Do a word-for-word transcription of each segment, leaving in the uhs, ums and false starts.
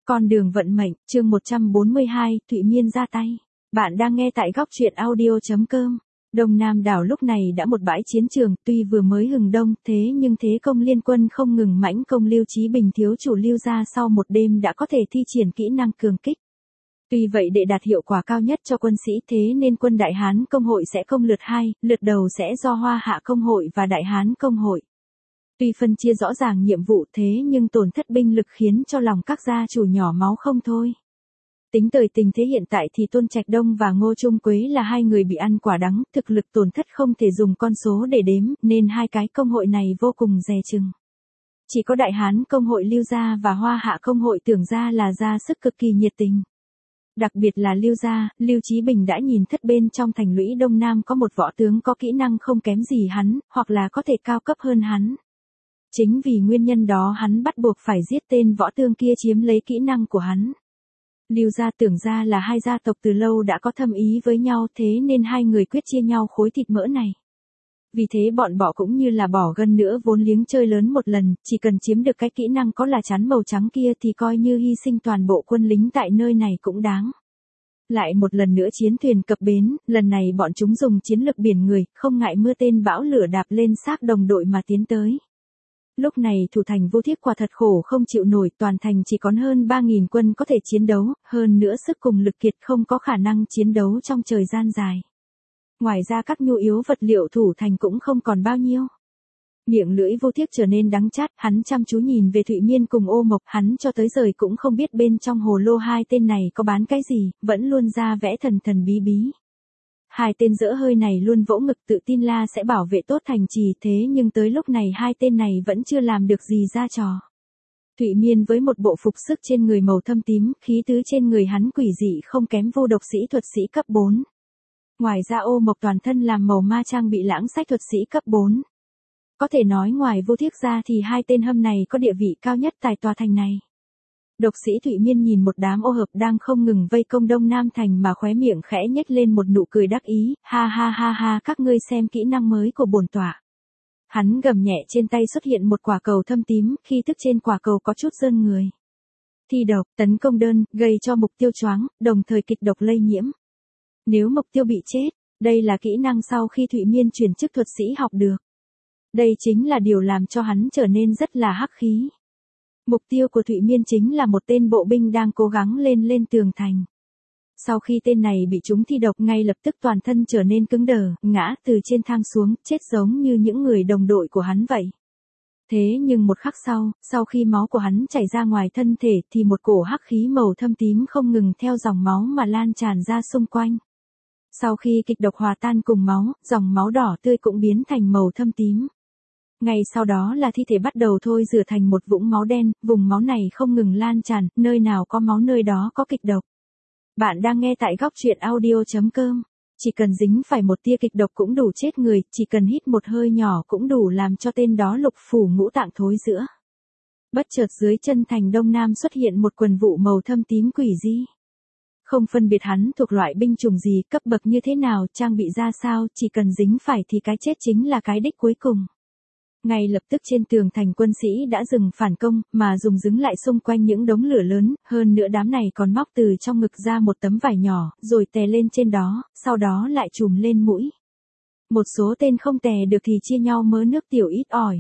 Con đường vận mệnh, chương một trăm bốn mươi hai, Thụy Miên ra tay. Bạn đang nghe tại góc truyện audio chấm com. Đông Nam đảo lúc này đã một bãi chiến trường, tuy vừa mới hừng đông, thế nhưng thế công liên quân không ngừng mãnh công Lưu Chí Bình thiếu chủ Lưu gia sau một đêm đã có thể thi triển kỹ năng cường kích. Tuy vậy để đạt hiệu quả cao nhất cho quân sĩ thế nên quân Đại Hán công hội sẽ công lượt hai, lượt đầu sẽ do Hoa Hạ công hội và Đại Hán công hội. Tuy phân chia rõ ràng nhiệm vụ thế nhưng tổn thất binh lực khiến cho lòng các gia chủ nhỏ máu không thôi. Tính tới tình thế hiện tại thì Tôn Trạch Đông và Ngô Trung Quế là hai người bị ăn quả đắng, thực lực tổn thất không thể dùng con số để đếm, nên hai cái công hội này vô cùng dè chừng. Chỉ có Đại Hán công hội Lưu gia và Hoa Hạ công hội Tưởng gia là ra sức cực kỳ nhiệt tình. Đặc biệt là Lưu gia, Lưu Chí Bình đã nhìn thất bên trong thành lũy Đông Nam có một võ tướng có kỹ năng không kém gì hắn, hoặc là có thể cao cấp hơn hắn. Chính vì nguyên nhân đó hắn bắt buộc phải giết tên võ tướng kia chiếm lấy kỹ năng của hắn. Lưu gia Tưởng gia là hai gia tộc từ lâu đã có thâm ý với nhau thế nên hai người quyết chia nhau khối thịt mỡ này. Vì thế bọn bỏ cũng như là bỏ gân nữa vốn liếng chơi lớn một lần, chỉ cần chiếm được cái kỹ năng có là chắn màu trắng kia thì coi như hy sinh toàn bộ quân lính tại nơi này cũng đáng. Lại một lần nữa chiến thuyền cập bến, lần này bọn chúng dùng chiến lực biển người, không ngại mưa tên bão lửa đạp lên xác đồng đội mà tiến tới. Lúc này thủ thành Vô Thiếc quả thật khổ không chịu nổi, toàn thành chỉ còn hơn ba nghìn quân có thể chiến đấu, hơn nữa sức cùng lực kiệt không có khả năng chiến đấu trong thời gian dài. Ngoài ra các nhu yếu vật liệu thủ thành cũng không còn bao nhiêu. Miệng lưỡi Vô Thiếc trở nên đắng chát, hắn chăm chú nhìn về Thụy Miên cùng Ô Mộc, hắn cho tới giờ cũng không biết bên trong hồ lô hai tên này có bán cái gì, vẫn luôn ra vẽ thần thần bí bí. Hai tên dỡ hơi này luôn vỗ ngực tự tin la sẽ bảo vệ tốt thành trì thế nhưng tới lúc này hai tên này vẫn chưa làm được gì ra trò. Thụy Miên với một bộ phục sức trên người màu thâm tím, khí tứ trên người hắn quỷ dị không kém vô độc sĩ thuật sĩ cấp bốn. Ngoài ra Ô Mộc toàn thân làm màu ma trang bị lãng sách thuật sĩ cấp bốn. Có thể nói ngoài Vô Thiếc ra thì hai tên hâm này có địa vị cao nhất tại tòa thành này. Độc sĩ Thụy Miên nhìn một đám ô hợp đang không ngừng vây công Đông Nam thành mà khóe miệng khẽ nhếch lên một nụ cười đắc ý, ha ha ha ha các ngươi xem kỹ năng mới của bổn tọa. Hắn gầm nhẹ trên tay xuất hiện một quả cầu thâm tím, khi thức trên quả cầu có chút rơn người. Thi độc, tấn công đơn, gây cho mục tiêu choáng, đồng thời kịch độc lây nhiễm. Nếu mục tiêu bị chết, đây là kỹ năng sau khi Thụy Miên chuyển chức thuật sĩ học được. Đây chính là điều làm cho hắn trở nên rất là hắc khí. Mục tiêu của Thụy Miên chính là một tên bộ binh đang cố gắng lên lên tường thành. Sau khi tên này bị trúng thi độc ngay lập tức toàn thân trở nên cứng đờ, ngã từ trên thang xuống, chết giống như những người đồng đội của hắn vậy. Thế nhưng một khắc sau, sau khi máu của hắn chảy ra ngoài thân thể thì một cổ hắc khí màu thâm tím không ngừng theo dòng máu mà lan tràn ra xung quanh. Sau khi kịch độc hòa tan cùng máu, dòng máu đỏ tươi cũng biến thành màu thâm tím. Ngay sau đó là thi thể bắt đầu thôi rửa thành một vũng máu đen, vùng máu này không ngừng lan tràn, nơi nào có máu nơi đó có kịch độc. Bạn đang nghe tại góc truyện audio chấm com. Chỉ cần dính phải một tia kịch độc cũng đủ chết người, chỉ cần hít một hơi nhỏ cũng đủ làm cho tên đó lục phủ ngũ tạng thối rữa. Bất chợt dưới chân thành Đông Nam xuất hiện một quần vụ màu thâm tím quỷ dị. Không phân biệt hắn thuộc loại binh chủng gì, cấp bậc như thế nào, trang bị ra sao, chỉ cần dính phải thì cái chết chính là cái đích cuối cùng. Ngay lập tức trên tường thành quân sĩ đã dừng phản công, mà dùng dứng lại xung quanh những đống lửa lớn, hơn nữa đám này còn móc từ trong ngực ra một tấm vải nhỏ, rồi tè lên trên đó, sau đó lại trùm lên mũi. Một số tên không tè được thì chia nhau mớ nước tiểu ít ỏi.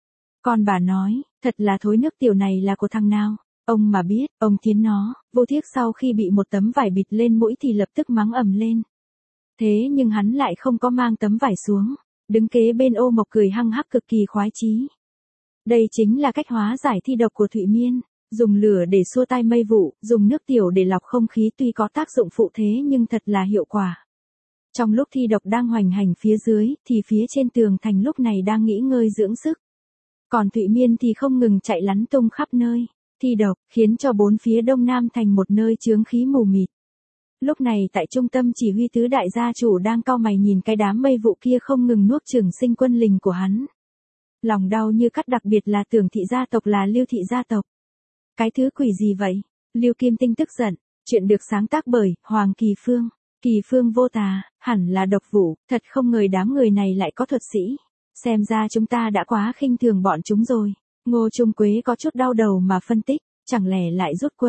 Còn bà nói, thật là thối nước tiểu này là của thằng nào, ông mà biết, ông thiến nó. Vô Thiếc sau khi bị một tấm vải bịt lên mũi thì lập tức mắng ầm lên. Thế nhưng hắn lại không có mang tấm vải xuống. Đứng kế bên Ô Mộc cười hăng hắc cực kỳ khoái chí. Đây chính là cách hóa giải thi độc của Thụy Miên, dùng lửa để xua tai mây vụ, dùng nước tiểu để lọc không khí tuy có tác dụng phụ thế nhưng thật là hiệu quả. Trong lúc thi độc đang hoành hành phía dưới, thì phía trên tường thành lúc này đang nghỉ ngơi dưỡng sức. Còn Thụy Miên thì không ngừng chạy lắn tung khắp nơi, thi độc, khiến cho bốn phía Đông Nam thành một nơi chướng khí mù mịt. Lúc này tại trung tâm chỉ huy tứ đại gia chủ đang cau mày nhìn cái đám mây vụ kia không ngừng nuốt chửng sinh quân lính của hắn. Lòng đau như cắt, đặc biệt là Tưởng thị gia tộc là Lưu thị gia tộc. Cái thứ quỷ gì vậy? Lưu Kim Tinh tức giận, chuyện được sáng tác bởi Hoàng Kỳ Phương. Kỳ Phương vô tà, hẳn là độc vũ, thật không ngờ đám người này lại có thuật sĩ. Xem ra chúng ta đã quá khinh thường bọn chúng rồi. Ngô Trung Quế có chút đau đầu mà phân tích, chẳng lẽ lại rút quân.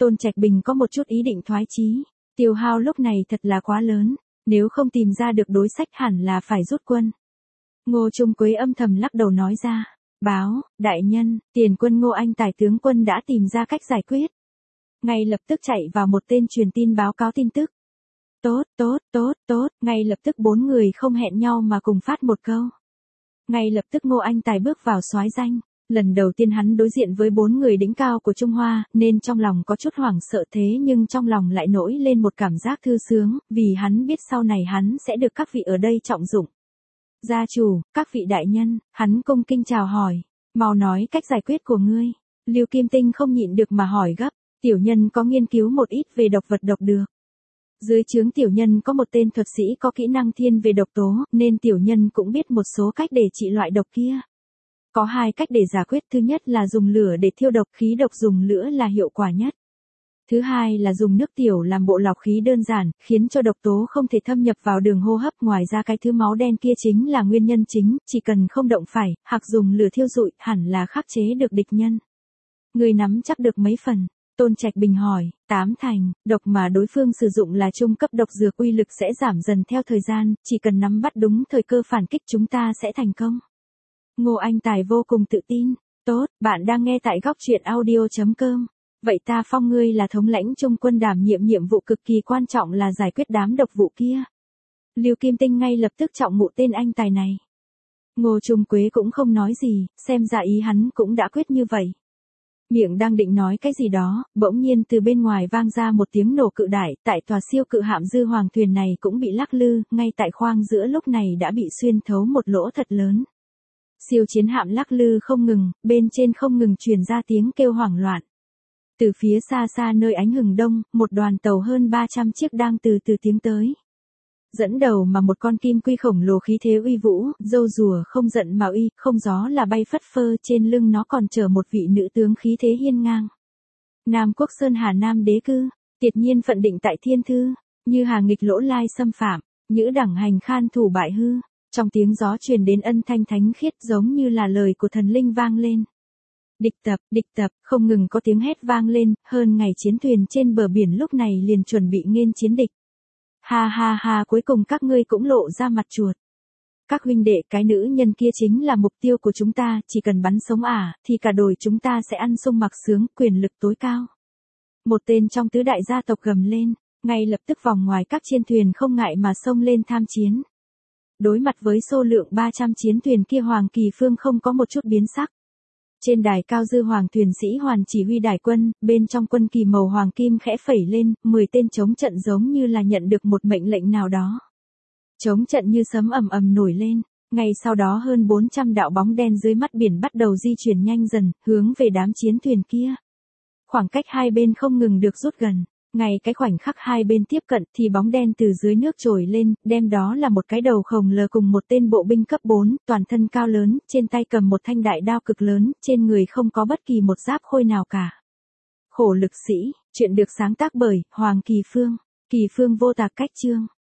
Tôn Trạch Bình có một chút ý định thoái chí, tiêu hao lúc này thật là quá lớn, nếu không tìm ra được đối sách hẳn là phải rút quân. Ngô Trung Quế âm thầm lắc đầu nói ra, báo, đại nhân, tiền quân Ngô Anh Tài tướng quân đã tìm ra cách giải quyết. Ngay lập tức chạy vào một tên truyền tin báo cáo tin tức. Tốt, tốt, tốt, tốt, ngay lập tức bốn người không hẹn nhau mà cùng phát một câu. Ngay lập tức Ngô Anh Tài bước vào soái danh, lần đầu tiên hắn đối diện với bốn người đỉnh cao của Trung Hoa, nên trong lòng có chút hoảng sợ thế nhưng trong lòng lại nổi lên một cảm giác thư sướng, vì hắn biết sau này hắn sẽ được các vị ở đây trọng dụng. Gia chủ, các vị đại nhân, hắn cung kinh chào hỏi, mau nói cách giải quyết của ngươi. Lưu Kim Tinh không nhịn được mà hỏi gấp, tiểu nhân có nghiên cứu một ít về độc vật độc dược. Dưới trướng tiểu nhân có một tên thuật sĩ có kỹ năng thiên về độc tố, nên tiểu nhân cũng biết một số cách để trị loại độc kia. Có hai cách để giải quyết, thứ nhất là dùng lửa để thiêu độc, khí độc dùng lửa là hiệu quả nhất. Thứ hai là dùng nước tiểu làm bộ lọc khí đơn giản, khiến cho độc tố không thể thâm nhập vào đường hô hấp. Ngoài ra cái thứ máu đen kia chính là nguyên nhân chính, chỉ cần không động phải, hoặc dùng lửa thiêu rụi, hẳn là khắc chế được địch nhân. Người nắm chắc được mấy phần? Tôn Trạch Bình hỏi, tám thành, độc mà đối phương sử dụng là trung cấp độc dược, uy lực sẽ giảm dần theo thời gian, chỉ cần nắm bắt đúng thời cơ phản kích chúng ta sẽ thành công. Ngô Anh Tài vô cùng tự tin, tốt, bạn đang nghe tại góc truyện audio chấm com. Vậy ta phong ngươi là thống lãnh trung quân, đảm nhiệm nhiệm vụ cực kỳ quan trọng là giải quyết đám độc vụ kia. Lưu Kim Tinh ngay lập tức trọng mụ tên anh tài này. Ngô Trung Quế cũng không nói gì, xem ra ý hắn cũng đã quyết như vậy. Miệng đang định nói cái gì đó, bỗng nhiên từ bên ngoài vang ra một tiếng nổ cự đại, tại tòa siêu cự hạm Dư Hoàng thuyền này cũng bị lắc lư, ngay tại khoang giữa lúc này đã bị xuyên thấu một lỗ thật lớn. Siêu chiến hạm lắc lư không ngừng, bên trên không ngừng truyền ra tiếng kêu hoảng loạn. Từ phía xa xa nơi ánh hừng đông, một đoàn tàu hơn ba trăm chiếc đang từ từ tiến tới. Dẫn đầu mà một con kim quy khổng lồ khí thế uy vũ, râu rùa không giận mà uy, không gió là bay phất phơ, trên lưng nó còn chở một vị nữ tướng khí thế hiên ngang. Nam Quốc Sơn Hà Nam đế cư, tiệt nhiên phận định tại thiên thư, như hà nghịch lỗ lai xâm phạm, nhữ đẳng hành khan thủ bại hư. Trong tiếng gió truyền đến âm thanh thánh khiết giống như là lời của thần linh vang lên. Địch tập, địch tập, không ngừng có tiếng hét vang lên, hơn ngày chiến thuyền trên bờ biển lúc này liền chuẩn bị nghênh chiến địch. Ha ha ha, cuối cùng các ngươi cũng lộ ra mặt chuột. Các huynh đệ, cái nữ nhân kia chính là mục tiêu của chúng ta, chỉ cần bắn sống ả, thì cả đồi chúng ta sẽ ăn sung mặc sướng, quyền lực tối cao. Một tên trong tứ đại gia tộc gầm lên, ngay lập tức vòng ngoài các chiến thuyền không ngại mà xông lên tham chiến. Đối mặt với số lượng ba trăm chiến thuyền kia, Hoàng Kỳ Phương không có một chút biến sắc. Trên đài cao Dư Hoàng thuyền sĩ hoàn chỉ huy đại quân, bên trong quân kỳ màu hoàng kim khẽ phẩy lên, mười tên chống trận giống như là nhận được một mệnh lệnh nào đó. Chống trận như sấm ầm ầm nổi lên, ngay sau đó hơn bốn trăm đạo bóng đen dưới mắt biển bắt đầu di chuyển nhanh dần, hướng về đám chiến thuyền kia. Khoảng cách hai bên không ngừng được rút gần. Ngay cái khoảnh khắc hai bên tiếp cận thì bóng đen từ dưới nước trồi lên, đem đó là một cái đầu khổng lồ cùng một tên bộ binh cấp bốn, toàn thân cao lớn, trên tay cầm một thanh đại đao cực lớn, trên người không có bất kỳ một giáp khôi nào cả. Khổ lực sĩ, chuyện được sáng tác bởi Hoàng Kỳ Phương, Kỳ Phương vô tạc cách chương.